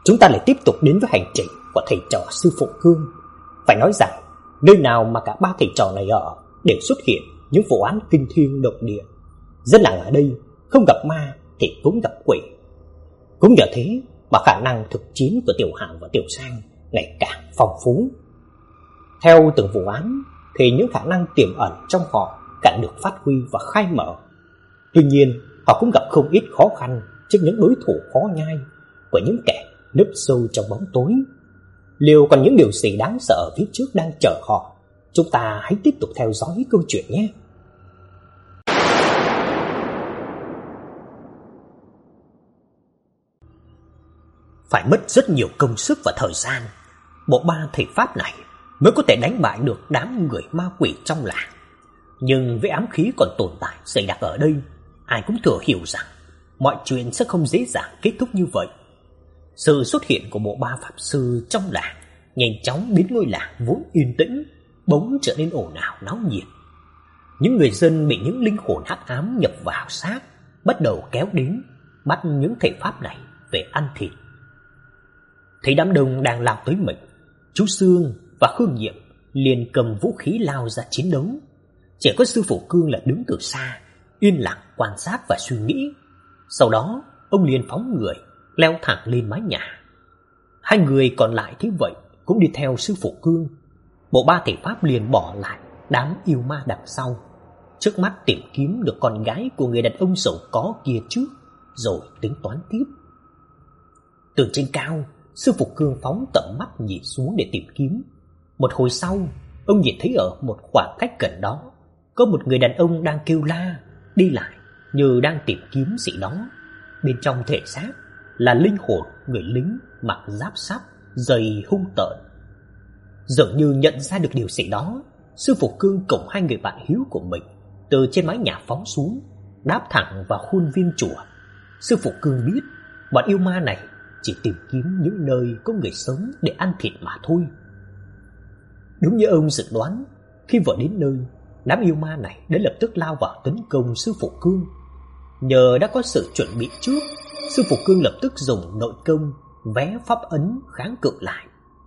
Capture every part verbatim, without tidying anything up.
chúng ta lại tiếp tục đến với hành trình của thầy trò sư phụ Cương. Phải nói rằng, nơi nào mà cả ba thầy trò này ở đều xuất hiện những vụ án kinh thiên động địa. Dân làng ở đây không gặp ma thì cũng gặp quỷ. Cũng nhờ thế mà khả năng thực chiến của Tiểu Hạo và Tiểu Sang ngày càng phong phú. Theo từng vụ án thì những khả năng tiềm ẩn trong họ càng được phát huy và khai mở. Tuy nhiên, họ cũng gặp không ít khó khăn trước những đối thủ khó nhai của những kẻ núp sâu trong bóng tối. Liệu còn những điều gì đáng sợ ở phía trước đang chờ họ? Chúng ta hãy tiếp tục theo dõi câu chuyện nhé. Phải mất rất nhiều công sức và thời gian, bộ ba thầy pháp này mới có thể đánh bại được đám người ma quỷ trong làng. Nhưng với ám khí còn tồn tại dày đặc ở đây, ai cũng thừa hiểu rằng mọi chuyện sẽ không dễ dàng kết thúc như vậy. Sự xuất hiện của bộ ba pháp sư trong làng nhanh chóng biến ngôi làng vốn yên tĩnh bỗng trở nên ồn ào náo nhiệt. Những người dân bị những linh hồn hắc ám nhập vào xác bắt đầu kéo đến bắt những thầy pháp này về ăn thịt. Thấy đám đông đang lao tới mình, chú Sương và Khương Nhiệm liền cầm vũ khí lao ra chiến đấu. Chỉ có sư phụ Cương là đứng từ xa, yên lặng quan sát và suy nghĩ. Sau đó, ông liền phóng người, leo thẳng lên mái nhà. Hai người còn lại thế vậy cũng đi theo sư phụ Cương. Bộ ba thầy pháp liền bỏ lại đám yêu ma đằng sau, trước mắt tìm kiếm được con gái của người đàn ông giàu có kia trước, rồi tính toán tiếp. Từ trên cao, sư phụ Cương phóng tầm mắt nhìn xuống để tìm kiếm. Một hồi sau, ông nhìn thấy ở một khoảng cách gần đó có một người đàn ông đang kêu la, đi lại như đang tìm kiếm gì đó. Bên trong thể xác là linh hồn người lính mặc giáp sắt, dày hung tợn. Dường như nhận ra được điều gì đó, sư phụ Cương cùng hai người bạn hiếu của mình từ trên mái nhà phóng xuống, đáp thẳng vào khuôn viên chùa. Sư phụ Cương biết bọn yêu ma này chỉ tìm kiếm những nơi có người sống để ăn thịt mà thôi. Đúng như ông dự đoán, khi vừa đến nơi, đám yêu ma này đã lập tức lao vào tấn công sư phụ Cương. Nhờ đã có sự chuẩn bị trước, sư phụ Cương lập tức dùng nội công vé pháp ấn kháng cự lại.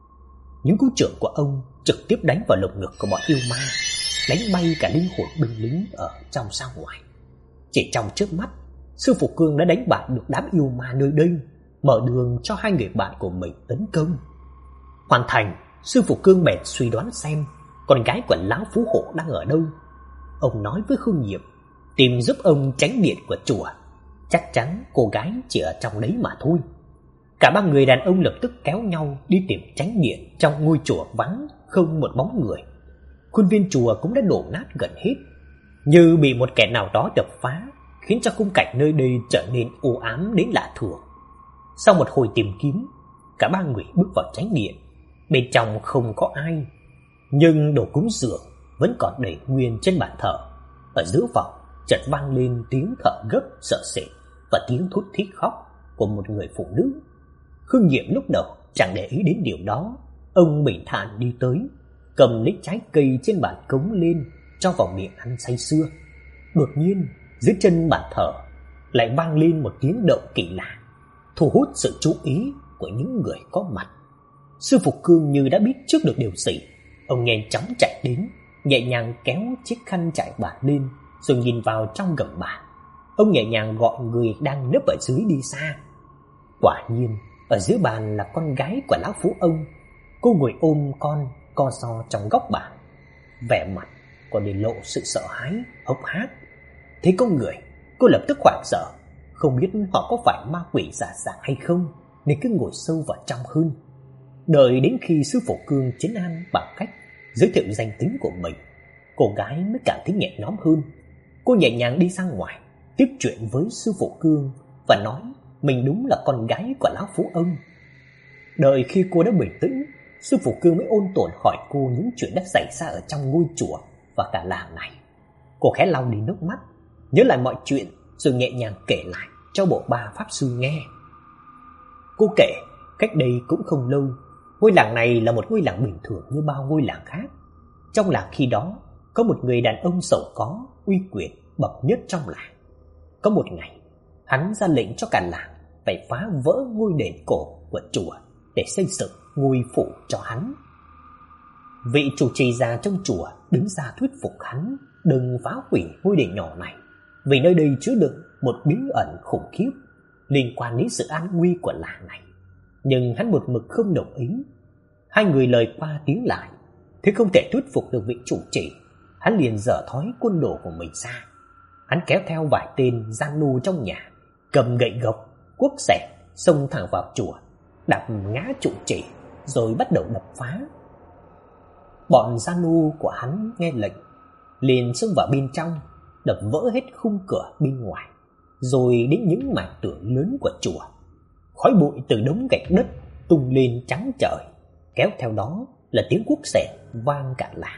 Những cú chưởng của ông trực tiếp đánh vào lồng ngực của bọn yêu ma, đánh bay cả linh hồn binh lính ở trong ra ngoài. Chỉ trong chớp mắt, sư phụ Cương đã đánh bại được đám yêu ma nơi đây, mở đường cho hai người bạn của mình tấn công. Hoàn thành, sư phụ Cương bèn suy đoán xem con gái của lão phú hộ đang ở đâu. Ông nói với Khương Nhiệm tìm giúp ông tránh điện của chùa. Chắc chắn cô gái chỉ ở trong đấy mà thôi. Cả ba người đàn ông lập tức kéo nhau đi tìm tránh điện trong ngôi chùa vắng không một bóng người. Khuôn viên chùa cũng đã đổ nát gần hết, như bị một kẻ nào đó đập phá, khiến cho khung cảnh nơi đây trở nên u ám đến lạ thường. Sau một hồi tìm kiếm, cả ba người bước vào tránh điện. Bên trong không có ai, nhưng đồ cúng dường vẫn còn để nguyên trên bàn thờ. Ở giữa phòng chợt vang lên tiếng thở gấp sợ sệt và tiếng thút thít khóc của một người phụ nữ. Khương Nhiệm lúc đầu chẳng để ý đến điều đó. Ông bình thản đi tới, cầm lấy trái cây trên bàn cúng lên, cho vào miệng ăn say sưa. Đột nhiên, dưới chân bàn thờ lại vang lên một tiếng động kỳ lạ, thu hút sự chú ý của những người có mặt. Sư phụ Cương như đã biết trước được điều gì, ông nhanh chóng chạy đến, nhẹ nhàng kéo chiếc khăn trải bàn lên, rồi nhìn vào trong gầm bàn. Ông nhẹ nhàng gọi người đang nấp ở dưới đi xa. Quả nhiên, ở dưới bàn là con gái của lão phú ông. Cô ngồi ôm con co ro trong góc bàn, vẻ mặt còn để lộ sự sợ hãi hốc hác. Thấy có người, cô lập tức hoảng sợ, không biết họ có phải ma quỷ giả dạng hay không, nên cứ ngồi sâu vào trong hơn. Đợi đến khi sư phụ Cương trấn an bằng cách giới thiệu danh tính của mình, cô gái mới cảm thấy nhẹ nhõm hơn. Cô nhẹ nhàng đi ra ngoài, tiếp chuyện với sư phụ Cương và nói mình đúng là con gái của lão phú ông. Đợi khi cô đã bình tĩnh, sư phụ Cương mới ôn tồn hỏi cô những chuyện đã xảy ra ở trong ngôi chùa và cả làng này. Cô khẽ lau đi nước mắt, nhớ lại mọi chuyện rồi nhẹ nhàng kể lại cho bộ ba pháp sư nghe. Cô kể cách đây cũng không lâu, ngôi làng này là một ngôi làng bình thường như bao ngôi làng khác. Trong làng khi đó có một người đàn ông giàu có, uy quyền bậc nhất trong làng. Có một ngày, hắn ra lệnh cho cả làng phải phá vỡ ngôi đền cổ của chùa để xây dựng ngôi phủ cho hắn. Vị chủ trì già trong chùa đứng ra thuyết phục hắn đừng phá hủy ngôi đền nhỏ này, vì nơi đây chứa đựng một bí ẩn khủng khiếp liên quan đến sự an nguy của làng này. Nhưng hắn một mực không đồng ý. Hai người lời qua tiếng lại, thế không thể thuyết phục được vị chủ trì, hắn liền dở thói côn đồ của mình ra. Hắn kéo theo vài tên gian nu trong nhà, cầm gậy gộc, cuốc xẻng xông thẳng vào chùa, đạp ngã trụ trì rồi bắt đầu đập phá. Bọn gian nu của hắn nghe lệnh liền xông vào bên trong, đập vỡ hết khung cửa bên ngoài, rồi đến những mảng tường lớn của chùa. Khói bụi từ đống gạch đất tung lên trắng trời, kéo theo đó là tiếng cuốc xẻng vang cả làng.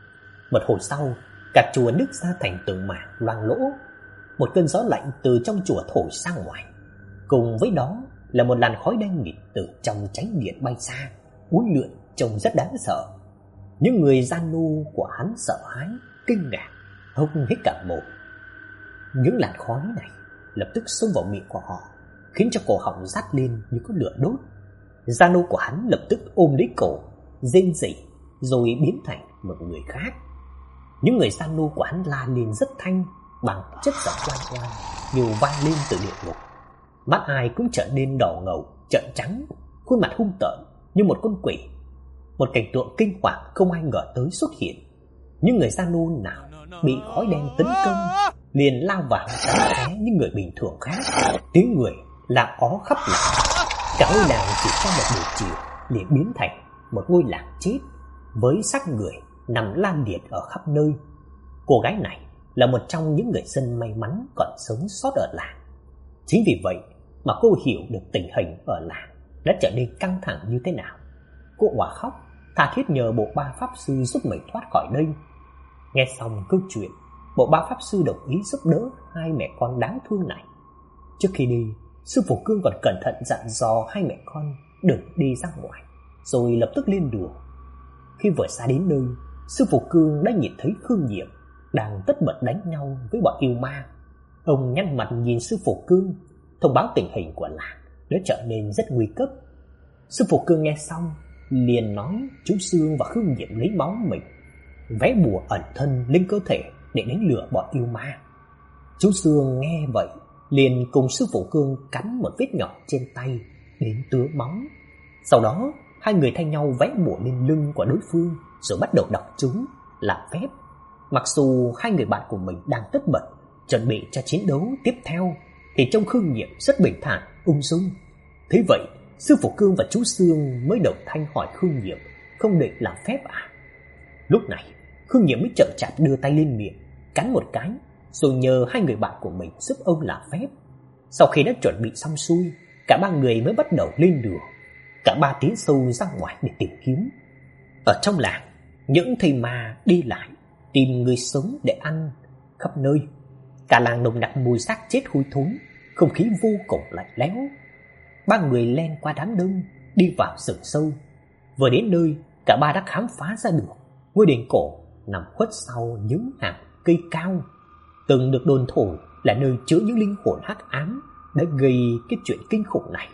Một hồi sau, cả chùa nứt ra thành từng mảng loang lỗ. Một cơn gió lạnh từ trong chùa thổi ra ngoài, cùng với đó là một làn khói đen nghịt từ trong chánh điện bay ra, uốn lượn trông rất đáng sợ. Những người gian nu của hắn sợ hãi, kinh ngạc, hốc hết cả mồm. Những làn khói này lập tức xông vào miệng của họ, khiến cho cổ họng rát lên như có lửa đốt. Gian nu của hắn lập tức ôm lấy cổ, rên rỉ, rồi biến thành một người khác. Những người gian nu của hắn la lên rất thanh, bằng chất giọng oan oan như vang lên từ địa ngục. Mắt ai cũng trở nên đỏ ngầu, trợn trắng, khuôn mặt hung tợn như một con quỷ. Một cảnh tượng kinh hoàng không ai ngờ tới xuất hiện. Những người gian nu nào bị khói đen tấn công liền lao vào cắn xé những người bình thường khác. Tiếng người la ó khắp làng. Cả ngôi làng chỉ trong một buổi chiều liền biến thành một ngôi làng chết, với xác người nằm lan liệt ở khắp nơi. Cô gái này là một trong những người dân may mắn còn sống sót ở làng. Chính vì vậy mà cô hiểu được tình hình ở làng đã trở nên căng thẳng như thế nào. Cô òa khóc, tha thiết nhờ bộ ba pháp sư giúp mình thoát khỏi đây. Nghe xong câu chuyện, bộ ba pháp sư đồng ý giúp đỡ hai mẹ con đáng thương này. Trước khi đi, sư phụ Cương còn cẩn thận dặn dò hai mẹ con đừng đi ra ngoài, rồi lập tức lên đường. Khi vừa xa đến nơi, sư phụ Cương đã nhìn thấy Khương Nhiệm đang tất bật đánh nhau với bọn yêu ma. Ông nhăn mặt nhìn sư phụ Cương, thông báo tình hình của làng đã trở nên rất nguy cấp. Sư phụ Cương nghe xong liền nói chú Sương và Khương Nhiệm lấy máu mình vẽ bùa ẩn thân lên cơ thể để đánh lừa bọn yêu ma. Chú Sương nghe vậy liền cùng sư phụ Cương cắn một vết nhỏ trên tay đến tứa máu. Sau đó hai người thay nhau vẽ bùa lên lưng của đối phương rồi bắt đầu đọc chúng làm phép. Mặc dù hai người bạn của mình đang tất bật chuẩn bị cho chiến đấu tiếp theo, thì trông Khương Nhiệm rất bình thản, ung dung. Thế vậy, sư phụ Cương và chú Sương mới đầu thanh hỏi Khương Nhiệm không định làm phép à? Lúc này, Khương Nhiệm mới chậm chạp đưa tay lên miệng, cắn một cái, rồi nhờ hai người bạn của mình giúp ông làm phép. Sau khi đã chuẩn bị xong xuôi, cả ba người mới bắt đầu lên đường. Cả ba tiến sâu ra ngoài để tìm kiếm. Ở trong làng, những thầy ma đi lại tìm người sống để ăn khắp nơi. Cả làng nồng nặc mùi xác chết hôi thối, không khí vô cùng lạnh lẽo. Ba người len qua đám đông, đi vào rừng sâu. Vừa đến nơi, cả ba đã khám phá ra được ngôi đền cổ nằm khuất sau những hàng cây cao, từng được đồn thổi là nơi chứa những linh hồn hắc ám đã gây cái chuyện kinh khủng này.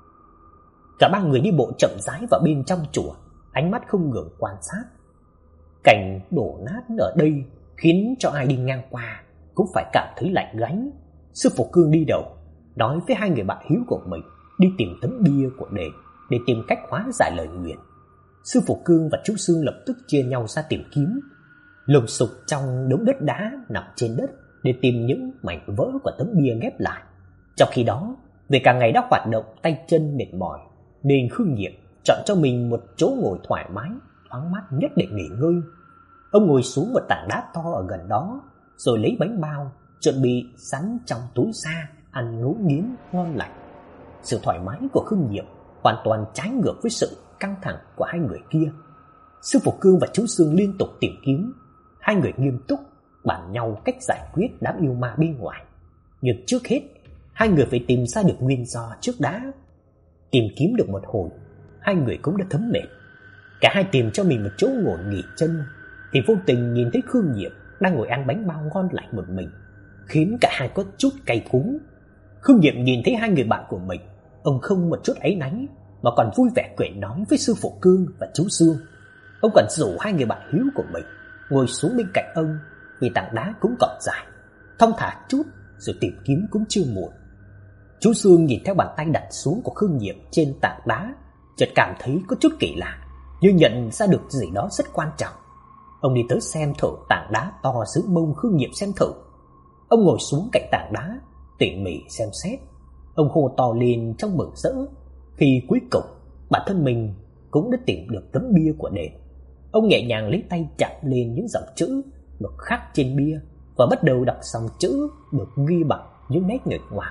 Cả ba người đi bộ chậm rãi vào bên trong chùa, ánh mắt không ngừng quan sát. Cảnh đổ nát ở đây khiến cho ai đi ngang qua cũng phải cảm thấy lạnh gáy. Sư phụ Cương đi đầu, nói với hai người bạn hiếu của mình đi tìm tấm bia của đền để tìm cách hóa giải lời nguyền. Sư phụ Cương và chú Sương lập tức chia nhau ra tìm kiếm, lùng sục trong đống đất đá nằm trên đất để tìm những mảnh vỡ của tấm bia ghép lại. Trong khi đó, vì cả ngày đã hoạt động tay chân mệt mỏi, nên Khương Nhiệm chọn cho mình một chỗ ngồi thoải mái, thoáng mát nhất để nghỉ ngơi. Ông ngồi xuống một tảng đá to ở gần đó, rồi lấy bánh bao chuẩn bị sẵn trong túi da ăn ngấu nghiến ngon lành. Sự thoải mái của Khương Nhiệm hoàn toàn trái ngược với sự căng thẳng của hai người kia. Sư phụ Cương và chú Sương liên tục tìm kiếm. Hai người nghiêm túc bàn nhau cách giải quyết đám yêu ma bên ngoài. Nhưng trước hết, hai người phải tìm ra được nguyên do trước đã. Tìm kiếm được một hồi, hai người cũng đã thấm mệt. Cả hai tìm cho mình một chỗ ngồi nghỉ chân, thì vô tình nhìn thấy Khương Nhiệm đang ngồi ăn bánh bao ngon lành một mình, khiến cả hai có chút cay cú. Khương Nhiệm nhìn thấy hai người bạn của mình, ông không một chút áy náy mà còn vui vẻ cười nói với sư phụ Cương và chú Sương. Ông còn rủ hai người bạn hiếu của mình ngồi xuống bên cạnh ông, vì tảng đá cũng còn dài, thong thả chút rồi tìm kiếm cũng chưa muộn. Chú Sương nhìn theo bàn tay đặt xuống của Khương Nhiệm trên tảng đá, chợt cảm thấy có chút kỳ lạ, như nhận ra được gì đó rất quan trọng. Ông đi tới xem thử tảng đá to dưới mông Khương Nhiệm xem thử. Ông ngồi xuống cạnh tảng đá, tỉ mỉ xem xét. Ông hô to lên trong mừng rỡ khi cuối cùng bản thân mình cũng đã tìm được tấm bia của đền. Ông nhẹ nhàng lấy tay chạm lên những dòng chữ được khắc trên bia và bắt đầu đọc dòng chữ được ghi bằng những nét nguệch ngoạc.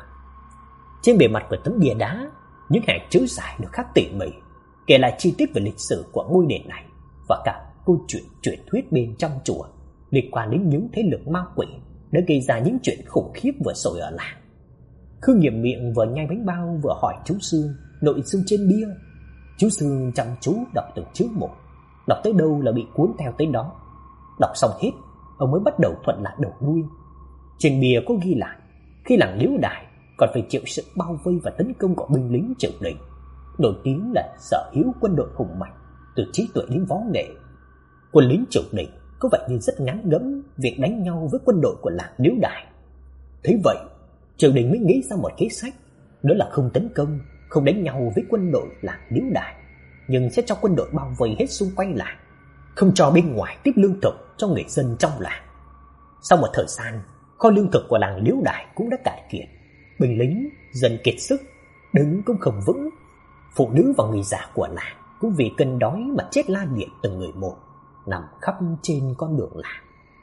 Trên bề mặt của tấm bia đá, những hàng chữ dài được khắc tỉ mỉ, kể lại chi tiết về lịch sử của ngôi đền này và cả câu chuyện truyền thuyết bên trong chùa liên quan đến những thế lực ma quỷ đã gây ra những chuyện khủng khiếp vừa rồi ở làng. Khương Nhiệm miệng vừa nhai bánh bao vừa hỏi chú Sương nội dung trên bia. Chú Sương chăm chú đọc từng chữ một, đọc tới đâu là bị cuốn theo tới đó. Đọc xong hết, ông mới bắt đầu thuận lại đầu đuôi. Trên bia có ghi lại khi làng Liễu Đài còn phải chịu sự bao vây và tấn công của binh lính triều đình, nổi tiếng là sở hữu quân đội hùng mạnh từ trí tuệ đến võ nghệ. Quân lính triều đình có vẻ như rất ngán ngẩm việc đánh nhau với quân đội của làng Liễu Đài. Thế vậy, triều đình mới nghĩ ra một kế sách, đó là không tấn công, không đánh nhau với quân đội làng Liễu Đài, nhưng sẽ cho quân đội bao vây hết xung quanh làng, không cho bên ngoài tiếp lương thực cho người dân trong làng. Sau một thời gian, kho lương thực của làng Liễu Đài cũng đã cạn kiệt, binh lính dần kiệt sức, đứng cũng không vững. Phụ nữ và người già của làng cũng vì cơn đói mà chết la liệt từng người một, nằm khắp trên con đường làng.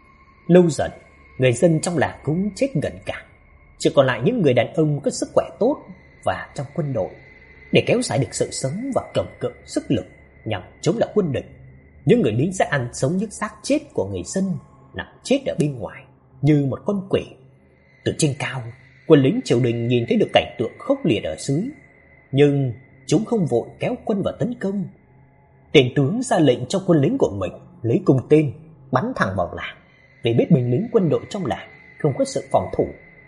Lâu dần, người dân trong làng cũng chết gần cả, chỉ còn lại những người đàn ông có sức khỏe tốt và trong quân đội. Để kéo dài được sự sống và cầm cự sức lực nhằm chống lại quân địch, những người lính sẽ ăn sống những xác chết của người dân nằm chết ở bên ngoài như một con quỷ. Từ trên cao, quân lính triều đình nhìn thấy được cảnh tượng khốc liệt ở dưới, nhưng chúng không vội kéo quân vào tấn công. Tên tướng ra lệnh cho quân lính của mình lấy cung tên bắn thẳng vào làng, để biết binh lính quân đội trong làng không có sự phòng thủ.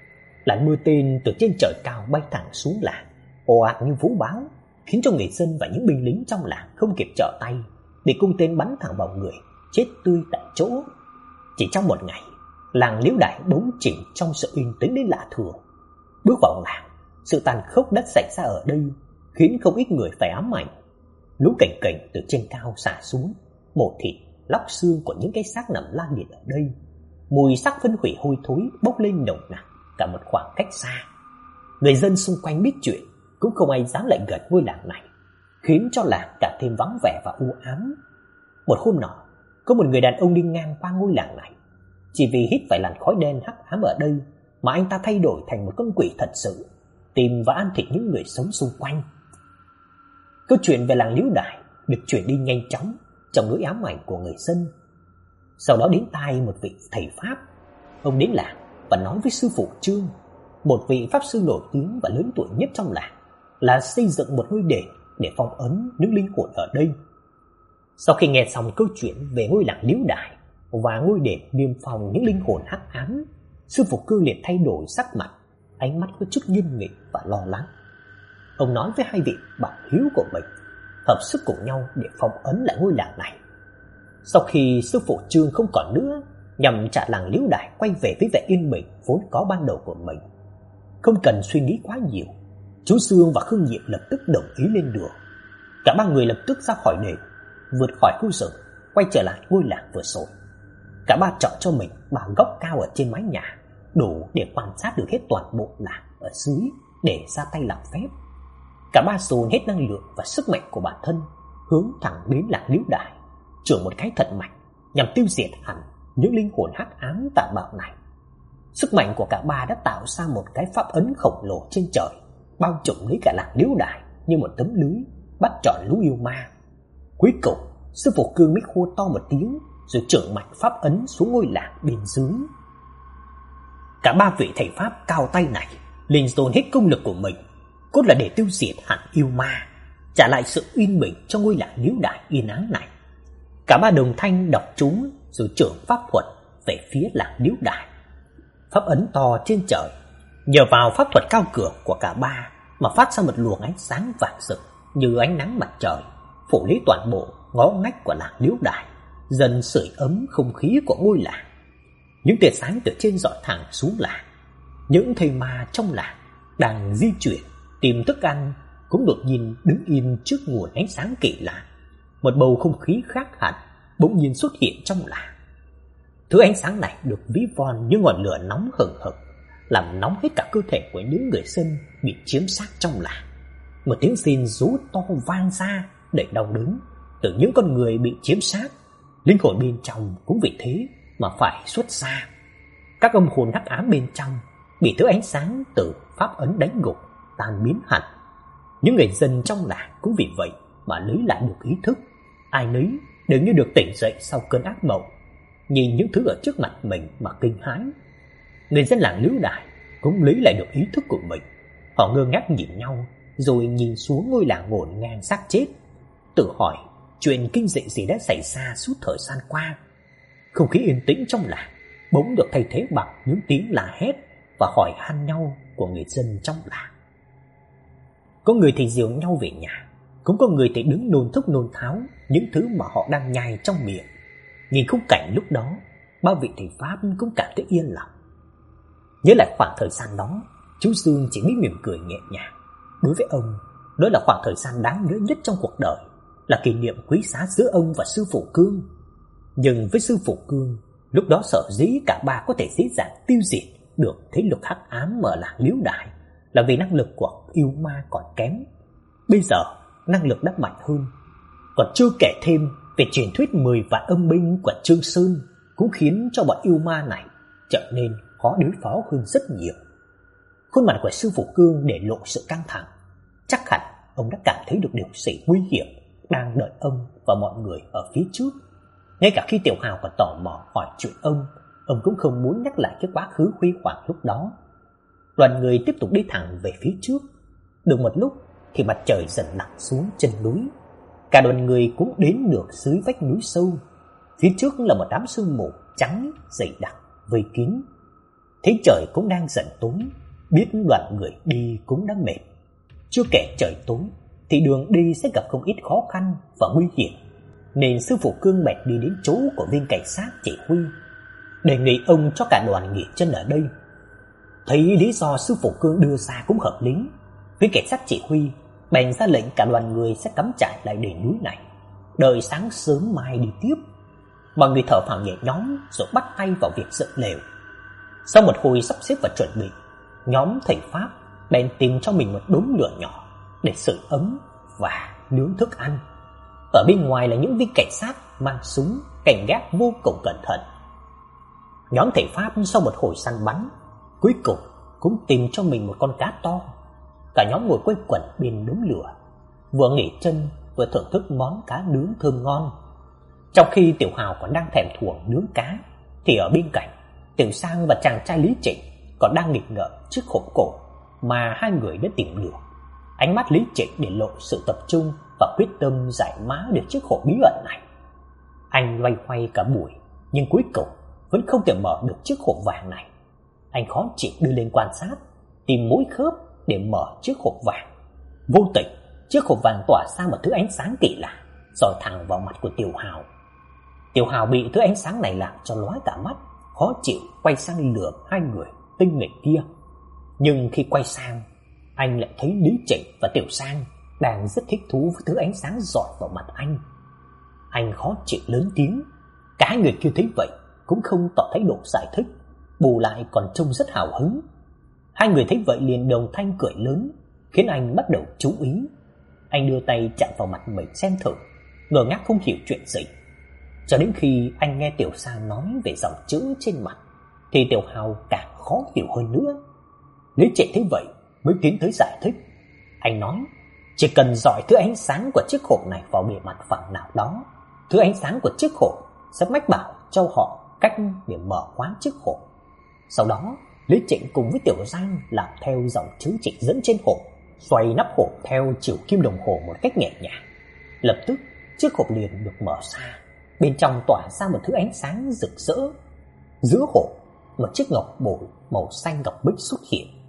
Làn mưa tên từ trên trời cao bay thẳng xuống làng, ồ ạt như vũ bão, khiến cho người dân và những binh lính trong làng không kịp trở tay, bị cung tên bắn thẳng vào người, chết tươi tại chỗ. Chỉ trong một ngày, làng Liễu Đài đắm chìm trong sự yên tĩnh đến lạ thường. Bước vào làng, sự tàn khốc đã xảy ra ở đây khiến không ít người phải ám ảnh. Lũ cảnh cảnh từ trên cao xả xuống, mổ thịt, lóc xương của những cái xác nằm la liệt ở đây. Mùi xác phân hủy hôi thối bốc lên nồng nặc cả một khoảng cách xa. Người dân xung quanh biết chuyện cũng không ai dám lại gần ngôi làng này, khiến cho làng càng thêm vắng vẻ và u ám. Một hôm nọ, có một người đàn ông đi ngang qua ngôi làng này. Chỉ vì hít phải làn khói đen hắc ám ở đây mà anh ta thay đổi thành một con quỷ thật sự, tìm và ăn thịt những người sống xung quanh. Câu chuyện về làng Liễu Đài được truyền đi nhanh chóng trong nỗi ám ảnh của người dân. Sau đó đến tai một vị thầy pháp. Ông đến làng và nói với sư phụ Trương, một vị pháp sư nổi tiếng và lớn tuổi nhất trong làng, là xây dựng một ngôi đền để phong ấn những linh hồn ở đây. Sau khi nghe xong câu chuyện về ngôi làng Liễu Đài và ngôi đền niêm phong những linh hồn hắc ám, sư phụ Cương liền thay đổi sắc mặt, ánh mắt có chút nghiêm nghị và lo lắng. Ông nói với hai vị bạn hiếu của mình hợp sức cùng nhau để phong ấn lại ngôi làng này. Sau khi sư phụ Trương không còn nữa, nhằm trả làng Liễu Đài quay về với vẻ yên bình vốn có ban đầu của mình. Không cần suy nghĩ quá nhiều, chú Sương và Khương Nhiệm lập tức đồng ý lên đường. Cả ba người lập tức ra khỏi đền, vượt khỏi khu rừng, quay trở lại ngôi làng vừa rồi. Cả ba chọn cho mình ba góc cao ở trên mái nhà, đủ để quan sát được hết toàn bộ làng ở dưới để ra tay làm phép. Cả ba dồn hết năng lượng và sức mạnh của bản thân hướng thẳng đến làng Liễu Đài, chưởng một cái thật mạnh nhằm tiêu diệt hẳn những linh hồn hắc ám tà bạo này. Sức mạnh của cả ba đã tạo ra một cái pháp ấn khổng lồ trên trời, bao trùm lấy cả làng Liễu Đài như một tấm lưới bắt trọn lũ yêu ma. Cuối cùng, sư phụ Cương mới hô to một tiếng, rồi chưởng mạnh pháp ấn xuống ngôi làng bên dưới. Cả ba vị thầy pháp cao tay này liền dồn hết công lực của mình, cốt là để tiêu diệt hẳn yêu ma, trả lại sự yên bình cho ngôi làng Liễu Đài yên ắng này. Cả ba đồng thanh đọc chúng rồi chưởng pháp thuật về phía làng Liễu Đài. Pháp ấn to trên trời, nhờ vào pháp thuật cao cường của cả ba mà phát ra một luồng ánh sáng vàng rực như ánh nắng mặt trời, phủ lấy toàn bộ ngõ ngách của làng Liễu Đài, dần sưởi ấm không khí của ngôi làng. Những tia sáng từ trên rọi thẳng xuống làng. Những thầy ma trong làng đang di chuyển tìm thức ăn cũng đột nhiên đứng yên trước nguồn ánh sáng kỳ lạ. Một bầu không khí khác hẳn bỗng nhiên xuất hiện trong làng. Thứ ánh sáng này được ví von như ngọn lửa nóng hừng hực, làm nóng hết cả cơ thể của những người dân bị chiếm xác trong làng. Một tiếng rên rú to vang ra đầy đau đớn từ những con người bị chiếm xác. Linh hồn bên trong cũng vì thế mà phải xuất ra. Các âm hồn hắc ám bên trong bị thứ ánh sáng từ pháp ấn đánh gục, tan biến hẳn. Những người dân trong làng cũng vì vậy mà lấy lại được ý thức. Ai nấy đều như được tỉnh dậy sau cơn ác mộng, nhìn những thứ ở trước mặt mình mà kinh hãi. Người dân làng Liễu Đài cũng lấy lại được ý thức của mình. Họ ngơ ngác nhìn nhau, rồi nhìn xuống ngôi làng ngổn ngang xác chết, tự hỏi chuyện kinh dị gì đã xảy ra suốt thời gian qua. Không khí yên tĩnh trong làng bỗng được thay thế bằng những tiếng la hét và hỏi han nhau của người dân trong làng. Có người thì dìu nhau về nhà, cũng có người thì đứng nôn thốc nôn tháo những thứ mà họ đang nhai trong miệng. Nhìn khung cảnh lúc đó, bao vị thầy pháp cũng cảm thấy yên lòng. Nhớ lại khoảng thời gian đó, chú Dương chỉ biết mỉm cười nhẹ nhàng. Đối với ông, đó là khoảng thời gian đáng nhớ nhất trong cuộc đời, là kỷ niệm quý giá giữa ông và sư phụ Cương. Nhưng với sư phụ Cương, lúc đó sở dĩ cả ba có thể dễ dàng tiêu diệt được thế lực hắc ám ở làng Liễu Đài là vì năng lực của yêu ma còn kém. Bây giờ năng lực đã mạnh hơn. Còn chưa kể thêm về truyền thuyết mười vạn âm binh của Trương Sơn cũng khiến cho bọn yêu ma này trở nên khó đối phó hơn rất nhiều. Khuôn mặt của sư phụ Cương để lộ sự căng thẳng. Chắc hẳn ông đã cảm thấy được điều gì nguy hiểm đang đợi ông và mọi người ở phía trước. Ngay cả khi Tiểu Hào còn tò mò hỏi chuyện ông, ông cũng không muốn nhắc lại cái quá khứ huy hoàng lúc đó. Đoàn người tiếp tục đi thẳng về phía trước. Được một lúc thì mặt trời dần lặn xuống chân núi. Cả đoàn người cũng đến được dưới vách núi sâu. Phía trước là một đám sương mù trắng dày đặc vây kín. Thấy trời cũng đang dần tối, biết đoàn người đi cũng đã mệt. Chưa kể trời tối thì đường đi sẽ gặp không ít khó khăn và nguy hiểm, nên sư phụ Cương bèn đi đến chỗ của viên cảnh sát chỉ huy, đề nghị ông cho cả đoàn nghỉ chân ở đây. Thấy lý do sư phụ Cương đưa ra cũng hợp lý, viên cảnh sát chỉ huy bèn ra lệnh cả đoàn người sẽ cắm trại lại đỉnh núi này, đợi sáng sớm mai đi tiếp. Mọi người thở phào nhẹ nhõm rồi bắt tay vào việc dựng lều. Sau một hồi sắp xếp và chuẩn bị, nhóm thầy pháp bèn tìm cho mình một đống lửa nhỏ để sưởi ấm và nướng thức ăn. Ở bên ngoài là những viên cảnh sát mang súng cảnh gác vô cùng cẩn thận. Nhóm thầy pháp sau một hồi săn bắn, cuối cùng cũng tìm cho mình một con cá to. Cả nhóm ngồi quây quần bên đống lửa, vừa nghỉ chân vừa thưởng thức món cá nướng thơm ngon. Trong khi Tiểu Hào còn đang thèm thuồng nướng cá, thì ở bên cạnh, Tiểu Sang và chàng trai Lý Trịnh còn đang nghịch ngợm trước hộp cổ mà hai người đã tìm được. Ánh mắt Lý Trịnh để lộ sự tập trung và quyết tâm giải mã được chiếc hộp bí ẩn này. Anh loay hoay cả buổi, nhưng cuối cùng vẫn không thể mở được chiếc hộp vàng này. Anh khó chịu đưa lên quan sát, tìm mỗi khớp để mở chiếc hộp vàng. Vô tình, chiếc hộp vàng tỏa ra một thứ ánh sáng kỳ lạ, dọi thẳng vào mặt của Tiểu Hào. Tiểu Hào bị thứ ánh sáng này làm cho lóe cả mắt, khó chịu quay sang lườm hai người tinh nghịch kia. Nhưng khi quay sang, anh lại thấy Lý Trịnh và Tiểu Sang đang rất thích thú với thứ ánh sáng rọi vào mặt anh. Anh khó chịu lớn tiếng. Cả người kia thấy vậy cũng không tỏ thái độ giải thích, bù lại còn trông rất hào hứng. Hai người thấy vậy liền đồng thanh cười lớn, khiến anh bắt đầu chú ý. Anh đưa tay chạm vào mặt mình xem thử, ngơ ngác không hiểu chuyện gì. Cho đến khi anh nghe Tiểu Sang nói về dòng chữ trên mặt, thì Tiểu Hào càng khó hiểu hơn nữa. Lý Trịnh thấy vậy mới tiến tới giải thích. Anh nói, chỉ cần dọi thứ ánh sáng của chiếc hộp này vào bề mặt phẳng nào đó, thứ ánh sáng của chiếc hộp sẽ mách bảo cho họ cách để mở khóa chiếc hộp. Sau đó, Lý Trịnh cùng với Tiểu Giang làm theo dòng chữ chỉ dẫn trên hộp, xoay nắp hộp theo chiều kim đồng hồ một cách nhẹ nhàng. Lập tức, chiếc hộp liền được mở ra. Bên trong tỏa ra một thứ ánh sáng rực rỡ. Giữa hộp, một chiếc ngọc bội màu xanh ngọc bích xuất hiện.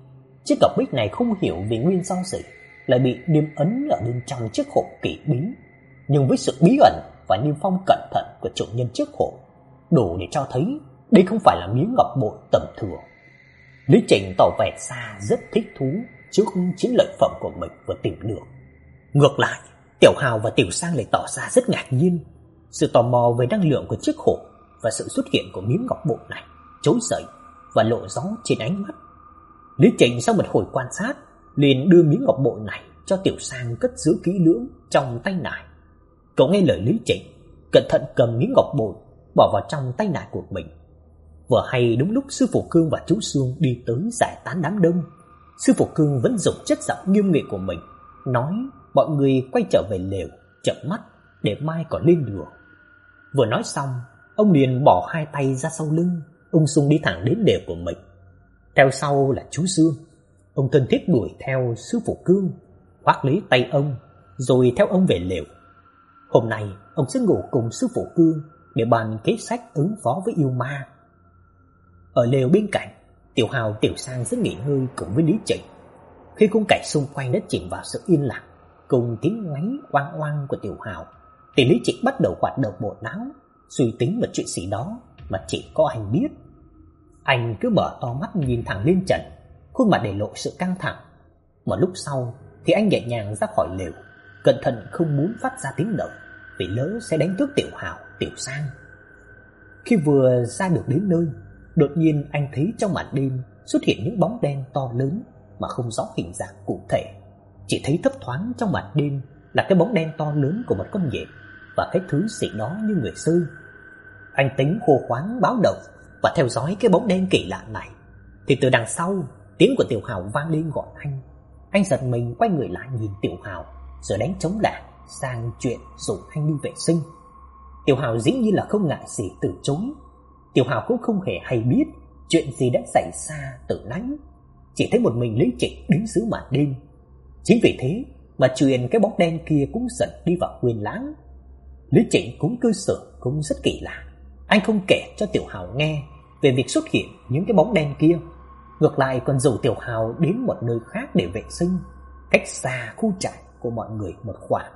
Chiếc ngọc bích này không hiểu vì nguyên do gì lại bị niêm ấn ở bên trong chiếc hộp kỳ bí, nhưng với sự bí ẩn và niêm phong cẩn thận của chủ nhân chiếc hộp, đủ để cho thấy đây không phải là miếng ngọc bội tầm thường. Lý Trịnh tỏ vẻ xa rất thích thú trước chiến lợi phẩm của mình vừa tìm được. Ngược lại, Tiểu Hào và Tiểu Sang lại tỏ ra rất ngạc nhiên. Sự tò mò về năng lượng của chiếc hộp và sự xuất hiện của miếng ngọc bội này trỗi dậy và lộ rõ trên ánh mắt. Lý Trịnh sau một hồi quan sát liền đưa miếng ngọc bội này cho Tiểu Sang cất giữ kỹ lưỡng trong tay nải. Cậu nghe lời Lý Trịnh, cẩn thận cầm miếng ngọc bội bỏ vào trong tay nải của mình. Vừa hay đúng lúc sư phụ Cương và chú Sương đi tới giải tán đám đông, sư phụ Cương vẫn dùng chất giọng nghiêm nghị của mình nói mọi người quay trở về lều, chợp mắt để mai còn lên đường. Vừa nói xong, ông liền bỏ hai tay ra sau lưng, ung dung đi thẳng đến lều của mình. Theo sau là chú Sương. Ông thân thiết đuổi theo sư phụ Cương, khoác lấy tay ông rồi theo ông về lều. Hôm nay ông sẽ ngủ cùng sư phụ Cương để bàn kế sách ứng phó với yêu ma. Ở lều bên cạnh, Tiểu Hào, Tiểu Sang rất nghỉ ngơi cùng với Lý Trịnh. Khi khung cảnh xung quanh đã chìm vào sự yên lặng cùng tiếng ngáy oang oang của Tiểu Hào, thì Lý Trịnh bắt đầu hoạt động bộ não, suy tính một chuyện gì đó mà chỉ có anh biết. Anh cứ mở to mắt nhìn thẳng lên trần, khuôn mặt để lộ sự căng thẳng. Một lúc sau thì anh nhẹ nhàng ra khỏi lều, cẩn thận không muốn phát ra tiếng động vì lỡ sẽ đánh thức Tiểu Hào, Tiểu Sang. Khi vừa ra được đến nơi, đột nhiên anh thấy trong màn đêm xuất hiện những bóng đen to lớn mà không rõ hình dạng cụ thể. Chỉ thấy thấp thoáng trong màn đêm là cái bóng đen to lớn của một con nhện và cái thứ gì đó như người sơi. Anh tính hô hoán báo động và theo dõi cái bóng đen kỳ lạ này, thì từ đằng sau tiếng của Tiểu Hào vang lên gọi anh. Anh giật mình quay người lại nhìn Tiểu Hào, rồi đánh trống lảng sang chuyện rủ anh đi vệ sinh. Tiểu Hào dĩ nhiên là không ngại gì từ chối. Tiểu Hào cũng không hề hay biết chuyện gì đã xảy ra từ nãy, chỉ thấy một mình Lý Trịnh đứng dưới màn đêm. Chính vì thế mà chuyện cái bóng đen kia cũng dần đi vào quên lãng. Lý Trịnh cũng cư xử cũng rất kỳ lạ. Anh không kể cho Tiểu Hào nghe về việc xuất hiện những cái bóng đen kia, ngược lại còn rủ Tiểu Hào đến một nơi khác để vệ sinh, cách xa khu trại của mọi người một khoảng.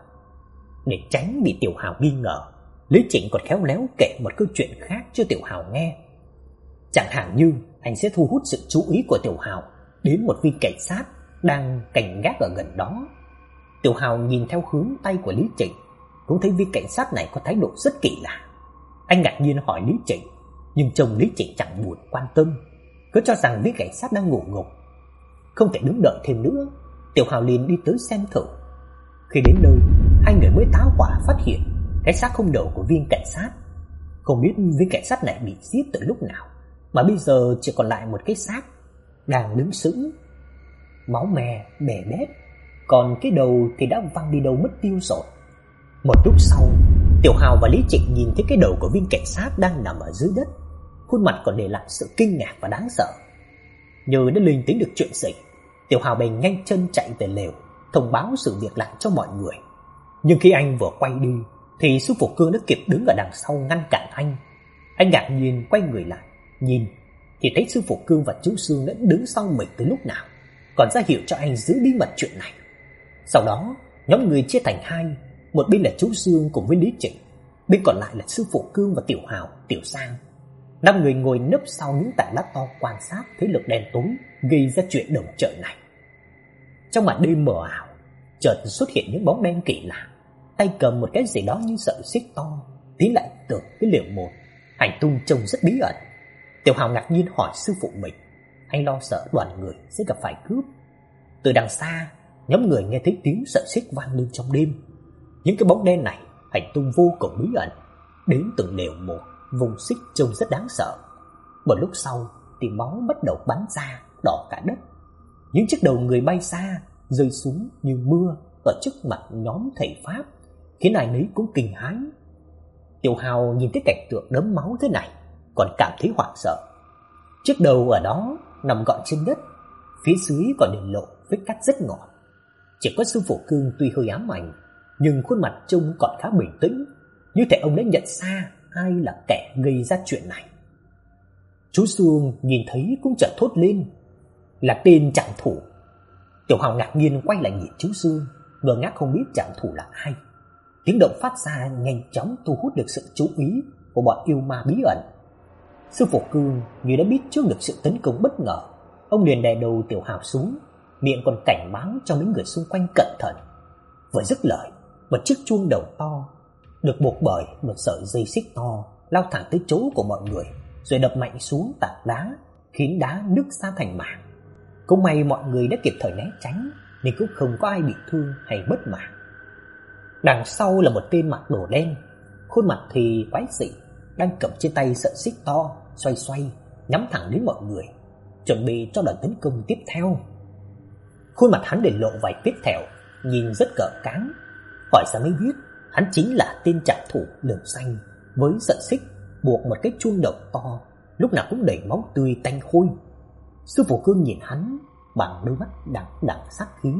Để tránh bị Tiểu Hào nghi ngờ, Lý Trịnh còn khéo léo kể một câu chuyện khác cho Tiểu Hào nghe. Chẳng hạn như anh sẽ thu hút sự chú ý của Tiểu Hào đến một viên cảnh sát đang cảnh gác ở gần đó. Tiểu Hào nhìn theo hướng tay của Lý Trịnh, cũng thấy viên cảnh sát này có thái độ rất kỳ lạ. Anh ngạc nhiên hỏi Lý Trịnh, nhưng chồng Lý Trịnh chẳng buồn quan tâm, cứ cho rằng viên cảnh sát đang ngủ ngục. Không thể đứng đợi thêm nữa, Tiểu Hào liền đi tới xem thử. Khi đến nơi, hai người mới tá hỏa phát hiện cái xác không đầu của viên cảnh sát. Không biết viên cảnh sát này bị giết từ lúc nào mà bây giờ chỉ còn lại một cái xác đang đứng sững, máu me bè bét, còn cái đầu thì đã văng đi đâu mất tiêu rồi. Một lúc sau, Tiểu Hào và Lý Trịnh nhìn thấy cái đầu của viên cảnh sát đang nằm ở dưới đất, khuôn mặt còn để lại sự kinh ngạc và đáng sợ. Như đã linh tính được chuyện gì, Tiểu Hào bèn nhanh chân chạy về lều, thông báo sự việc lại cho mọi người. Nhưng khi anh vừa quay đi thì sư phụ Cương đã kịp đứng ở đằng sau ngăn cản anh. Anh ngạc nhiên quay người lại nhìn thì thấy sư phụ Cương và chú Sương đã đứng sau mình từ lúc nào, còn ra hiệu cho anh giữ bí mật chuyện này. Sau đó nhóm người chia thành hai, một bên là chú Sương cùng với Lý Trịnh, bên còn lại là sư phụ Cương và Tiểu Hào, Tiểu Sang. Năm người ngồi nấp sau những tảng đá to quan sát thế lực đen tối gây ra chuyện động trời này. Trong màn đêm mờ ảo, chợt xuất hiện những bóng đen kỳ lạ, tay cầm một cái gì đó như sợi xích to, tiến lại từ cái lều một. Hành tung trông rất bí ẩn. Tiểu Hào ngạc nhiên hỏi sư phụ mình, anh lo sợ đoàn người sẽ gặp phải cướp. Từ đằng xa, nhóm người nghe thấy tiếng sợi xích vang lên trong đêm. Những cái bóng đen này hành tung vô cùng bí ẩn, đến từng lều một, vùng xích trông rất đáng sợ. Một lúc sau thì máu bắt đầu bắn ra, đỏ cả đất. Những chiếc đầu người bay xa, rơi xuống như mưa ở trước mặt nhóm thầy pháp, khiến ai nấy cũng kinh hãi. Tiểu Hào nhìn thấy cảnh tượng đẫm máu thế này, còn cảm thấy hoảng sợ. Chiếc đầu ở đó nằm gọn trên đất, phía dưới còn để lộ vết cắt rất ngọt. Chỉ có sư phụ Cương tuy hơi ám ảnh, nhưng khuôn mặt trông còn khá bình tĩnh, như thể ông đã nhận ra ai là kẻ gây ra chuyện này. Chú Sương nhìn thấy cũng chợt thốt lên, Là tên Trạm Thủ. Tiểu Hào ngạc nhiên quay lại nhìn chú Dương, ngơ ngác không biết Trạm Thủ là ai. Tiếng động phát ra nhanh chóng thu hút được sự chú ý của bọn yêu ma bí ẩn. Sư Phụ Cương như đã biết trước được sự tấn công bất ngờ, ông liền đè đầu Tiểu Hào xuống, miệng còn cảnh báo cho mấy người xung quanh cẩn thận. Vừa dứt lời, một chiếc chuông đầu to được buộc bởi một sợi dây xích to lao thẳng tới chỗ của mọi người, rồi đập mạnh xuống tảng đá, khiến đá nứt ra thành mảng. Cũng may mọi người đã kịp thời né tránh nên cũng không có ai bị thương hay mất mạng. Đằng sau là một tên mặc đồ đen, khuôn mặt thì quái dị, đang cầm trên tay sợi xích to, xoay xoay nhắm thẳng đến mọi người, chuẩn bị cho đợt tấn công tiếp theo. Khuôn mặt hắn để lộ vài vết thẹo, nhìn rất cỡ cán. Hỏi ra mới biết, hắn chính là tên Trạm Thủ lừng xanh với sợi xích buộc một cái chuông đầu to, lúc nào cũng đầy máu tươi tanh hôi. Sư Phụ Cương nhìn hắn bằng đôi mắt đằng đằng sát khí,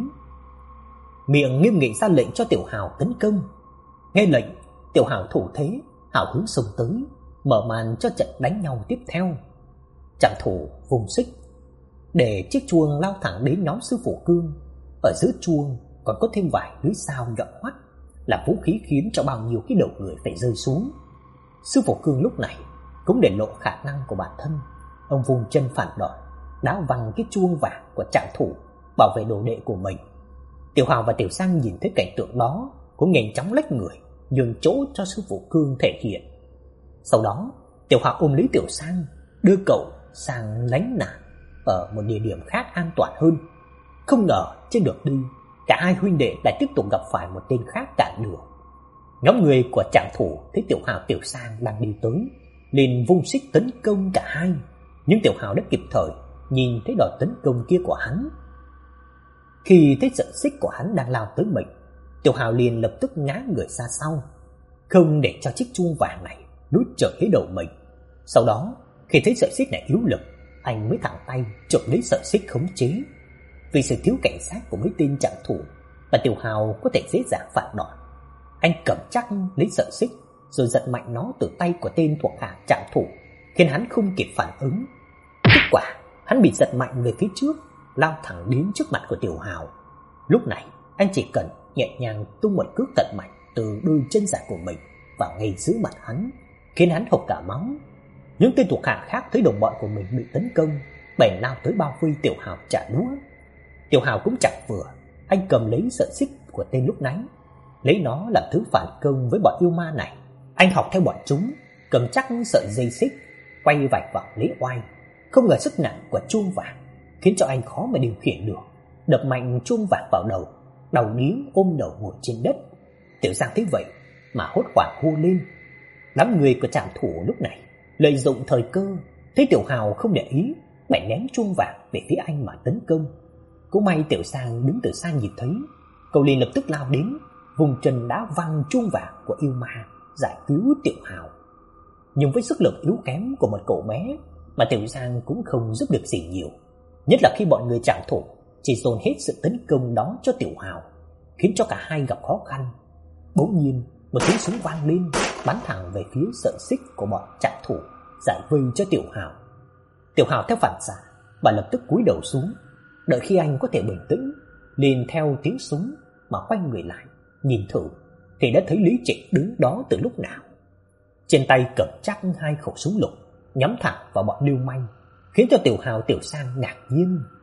miệng nghiêm nghị ra lệnh cho Tiểu Hào tấn công. Nghe lệnh, Tiểu Hào thủ thế, hào hứng xông tới, mở màn cho trận đánh nhau tiếp theo. Trạm Thủ vùng xích để chiếc chuông lao thẳng đến nhóm Sư Phụ Cương. Ở giữa chuông còn có thêm vài lưỡi dao nhọn hoắt, là vũ khí khiến cho bao nhiêu cái đầu người phải rơi xuống. Sư Phụ Cương lúc này cũng để lộ khả năng của bản thân, ông vùng chân phản đòn, đá văng cái chuông vàng của Trạm Thủ bảo vệ đồ đệ của mình. Tiểu Hào và Tiểu Sang nhìn thấy cảnh tượng đó cũng nhanh chóng lách người, nhường chỗ cho Sư Phụ Cương thể hiện. Sau đó, Tiểu Hào ôm lấy Tiểu Sang, đưa cậu sang lánh nạn ở một địa điểm khác an toàn hơn. Không ngờ trên đường đi, cả hai huynh đệ lại tiếp tục gặp phải một tên khác cản đường. Nhóm người của Trạm Thủ thấy Tiểu Hào Tiểu Sang đang đi tới, liền vung xích tấn công cả hai. Nhưng Tiểu Hào đã kịp thời nhìn thấy đòn tấn công kia của hắn. Khi thấy sợi xích của hắn đang lao tới mình, Tiểu Hào liền lập tức ngã người ra sau, không để cho chiếc chuông vàng này nuốt chửng lấy đầu mình. Sau đó, khi thấy sợi xích này yếu lực, anh mới thẳng tay chộp lấy sợi xích khống chế. Vì sự thiếu cảnh giác của mấy tên Trạm Thủ mà Tiểu Hào có thể dễ dàng phản đòn. Anh cầm chắc lấy sợi xích rồi giật mạnh nó từ tay của tên thuộc hạ Trạm Thủ, khiến hắn không kịp phản ứng. Kết quả, hắn bị giật mạnh về phía trước, lao thẳng đến trước mặt của Tiểu Hào. Lúc này, anh chỉ cần nhẹ nhàng tung một cước thật mạnh từ đôi chân dài của mình vào ngay giữa mặt hắn, khiến hắn hộc cả máu. Những tên thuộc hạ khác thấy đồng bọn của mình bị tấn công, bèn lao tới bao vây Tiểu Hào trả đũa. Tiểu Hào cũng chẳng vừa, anh cầm lấy sợi xích của tên lúc nãy, lấy nó làm thứ phản công với bọn yêu ma này. Anh học theo bọn chúng, cầm chắc sợi dây xích, quay vạch vào lấy oai. Không ngờ sức nặng của chuông vàng khiến cho anh khó mà điều khiển được, đập mạnh chuông vàng vào đầu, đầu điếng ôm đầu ngồi trên đất. Tiểu Giang thấy vậy mà hốt hoảng hô lên. Đám người của Trạm Thủ lúc này lợi dụng thời cơ, thấy Tiểu Hào không để ý, bèn ném chuông vàng về phía anh mà tấn công. Cũng may Tiểu Giang đứng từ xa nhìn thấy, cậu liền lập tức lao đến, vùng chân đá văng chuông vàng của yêu ma, giải cứu Tiểu Hào. Nhưng với sức lực yếu kém của một cậu bé mà Tiểu Giang cũng không giúp được gì nhiều, nhất là khi bọn người Trạm Thủ chỉ dồn hết sự tấn công đó cho Tiểu Hào, khiến cho cả hai gặp khó khăn. Bỗng nhiên, một tiếng súng vang lên, bắn thẳng về phía sợi xích của bọn Trạm Thủ, giải vây cho Tiểu Hào. Tiểu Hào theo phản xạ và lập tức cúi đầu xuống. Đợi khi anh có thể bình tĩnh, liền theo tiếng súng mà quay người lại, nhìn thử thì đã thấy Lý Trịnh đứng đó từ lúc nào. Trên tay cầm chắc hai khẩu súng lục, nhắm thẳng vào bọn lưu manh, khiến cho Tiểu Hào Tiểu Sang ngạc nhiên.